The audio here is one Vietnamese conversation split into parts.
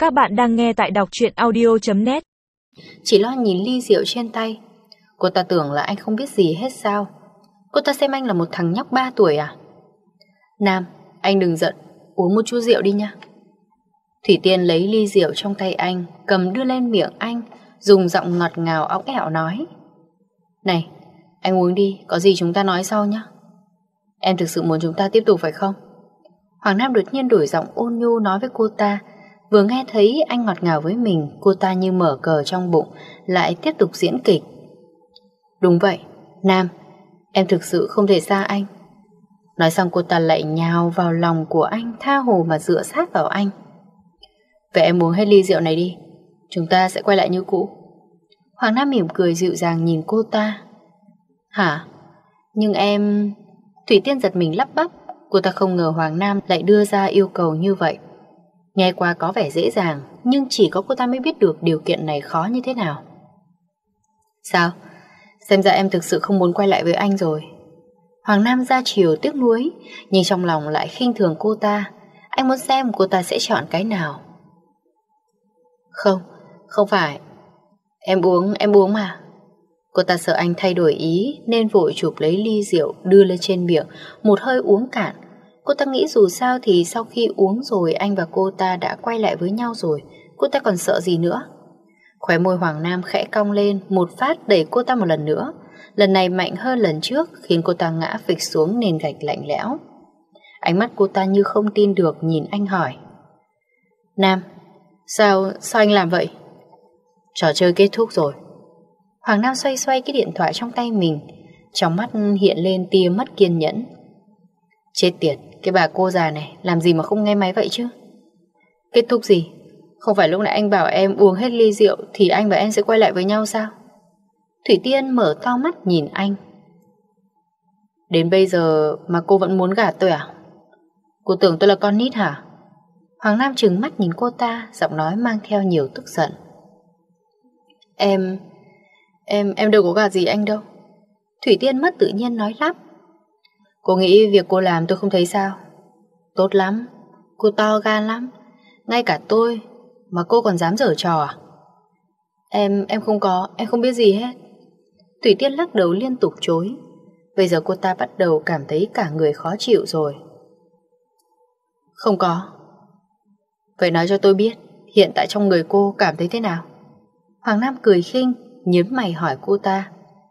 Các bạn đang nghe tại đọc truyện audio.net. Chỉ lo nhìn ly rượu trên tay. Cô ta tưởng là anh không biết gì hết sao? Cô ta xem anh là một thằng nhóc 3 tuổi à? Nam, anh đừng giận, uống một chút rượu đi nha. Thủy Tiên lấy ly rượu trong tay anh, cầm đưa lên miệng anh, dùng giọng ngọt ngào óng ẻo nói: Này, anh uống đi, có gì chúng ta nói sau nhé. Em thực sự muốn chúng ta tiếp tục phải không? Hoàng Nam đột nhiên đổi giọng ôn nhu nói với cô ta. Vừa nghe thấy anh ngọt ngào với mình, cô ta như mở cờ trong bụng, lại tiếp tục diễn kịch. Đúng vậy, Nam, em thực sự không thể xa anh. Nói xong cô ta lại nhào vào lòng của anh, tha hồ mà dựa sát vào anh. Vậy em uống hết ly rượu này đi, chúng ta sẽ quay lại như cũ. Hoàng Nam mỉm cười dịu dàng nhìn cô ta. Hả? Nhưng em... Thủy Tiên giật mình lắp bắp. Cô ta không ngờ Hoàng Nam lại đưa ra yêu cầu như vậy. Nghe qua có vẻ dễ dàng, nhưng chỉ có cô ta mới biết được điều kiện này khó như thế nào. Sao? Xem ra em thực sự không muốn quay lại với anh rồi. Hoàng Nam ra chiều tiếc nuối, nhưng trong lòng lại khinh thường cô ta. Anh muốn xem cô ta sẽ chọn cái nào. Không, không phải. Em uống mà. Cô ta sợ anh thay đổi ý nên vội chụp lấy ly rượu đưa lên trên miệng, một hơi uống cạn. Cô ta nghĩ dù sao thì sau khi uống rồi anh và cô ta đã quay lại với nhau rồi, cô ta còn sợ gì nữa. Khóe môi Hoàng Nam khẽ cong lên, một phát đẩy cô ta một lần nữa. Lần này mạnh hơn lần trước, khiến cô ta ngã phịch xuống nền gạch lạnh lẽo. Ánh mắt cô ta như không tin được nhìn anh hỏi: Nam, sao anh làm vậy? Trò chơi kết thúc rồi. Hoàng Nam xoay xoay cái điện thoại trong tay mình, trong mắt hiện lên tia mất kiên nhẫn. Chết tiệt, cái bà cô già này làm gì mà không nghe máy vậy chứ? Kết thúc gì? Không phải lúc nãy anh bảo em uống hết ly rượu thì anh và em sẽ quay lại với nhau sao? Thủy Tiên mở to mắt nhìn anh. Đến bây giờ mà cô vẫn muốn gạt tôi à? Cô tưởng tôi là con nít hả? Hoàng Nam trừng mắt nhìn cô ta, giọng nói mang theo nhiều tức giận. Em đâu có gạt gì anh đâu. Thủy Tiên mất tự nhiên nói lắp. Cô nghĩ việc cô làm tôi không thấy sao? Tốt lắm, cô to gan lắm. Ngay cả tôi mà cô còn dám giở trò à? Em không biết gì hết. Thủy Tiên lắc đầu liên tục chối. Bây giờ cô ta bắt đầu cảm thấy cả người khó chịu rồi. Không có. Vậy nói cho tôi biết, hiện tại trong người cô cảm thấy thế nào? Hoàng Nam cười khinh, nhớn mày hỏi cô ta.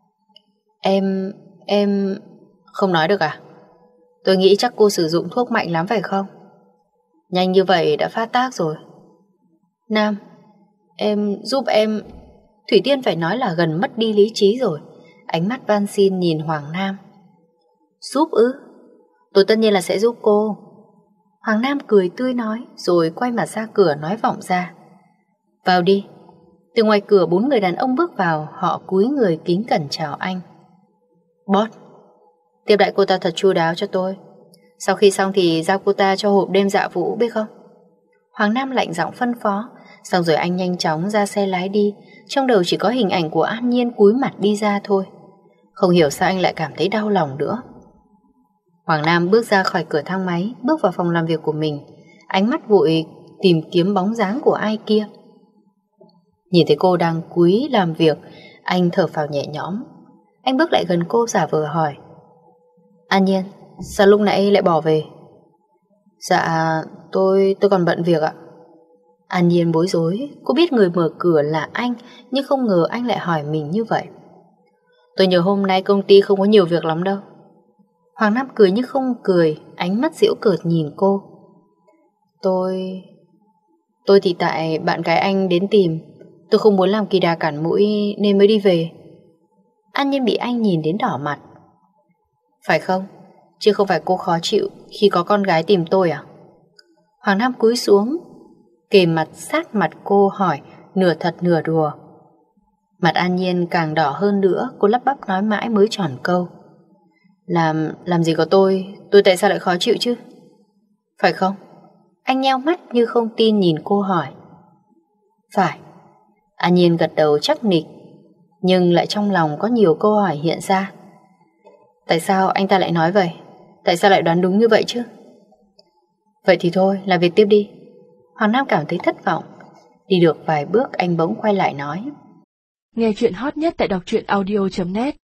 Em không nói được à? Tôi nghĩ chắc cô sử dụng thuốc mạnh lắm phải không? Nhanh như vậy đã phát tác rồi. Nam, em giúp em. Thủy Tiên phải nói là gần mất đi lý trí rồi. Ánh mắt van xin nhìn Hoàng Nam. Giúp ư? Tôi tất nhiên là sẽ giúp cô. Hoàng Nam cười tươi nói, rồi quay mặt ra cửa nói vọng ra. Vào đi. Từ ngoài cửa 4 người đàn ông bước vào, họ cúi người kính cẩn chào anh. Boss, tiếp đãi cô ta thật chu đáo cho tôi. Sau khi xong thì giao cô ta cho hộp đêm dạ vũ biết không? Hoàng Nam lạnh giọng phân phó. Xong rồi anh nhanh chóng ra xe lái đi. Trong đầu chỉ có hình ảnh của An Nhiên cúi mặt đi ra thôi. Không hiểu sao anh lại cảm thấy đau lòng nữa. Hoàng Nam bước ra khỏi cửa thang máy, bước vào phòng làm việc của mình. Ánh mắt vội tìm kiếm bóng dáng của ai kia. Nhìn thấy cô đang cúi làm việc, anh thở phào nhẹ nhõm. Anh bước lại gần cô giả vờ hỏi. An Nhiên, sao lúc nãy lại bỏ về? Dạ, tôi còn bận việc ạ. An Nhiên bối rối. Cô biết người mở cửa là anh, nhưng không ngờ anh lại hỏi mình như vậy. Tôi nhớ hôm nay công ty không có nhiều việc lắm đâu. Hoàng Nam cười nhưng không cười, ánh mắt giễu cợt nhìn cô. Tôi thì tại bạn gái anh đến tìm. Tôi không muốn làm kỳ đà cản mũi nên mới đi về. An Nhiên bị anh nhìn đến đỏ mặt. Phải không? Chứ không phải cô khó chịu khi có con gái tìm tôi à? Hoàng Nam cúi xuống, kề mặt sát mặt cô hỏi, nửa thật nửa đùa. Mặt An Nhiên càng đỏ hơn nữa. Cô lắp bắp nói mãi mới tròn câu. Làm gì có tôi tại sao lại khó chịu chứ? Phải không? Anh nheo mắt như không tin nhìn cô hỏi. Phải. An Nhiên gật đầu chắc nịch, nhưng lại trong lòng có nhiều câu hỏi hiện ra. Tại sao anh ta lại nói vậy? Tại sao lại đoán đúng như vậy chứ? Vậy thì thôi, làm việc tiếp đi. Hoàng Nam cảm thấy thất vọng. Đi được vài bước anh bỗng quay lại nói. Nghe chuyện hot nhất tại đọc truyện audio.net.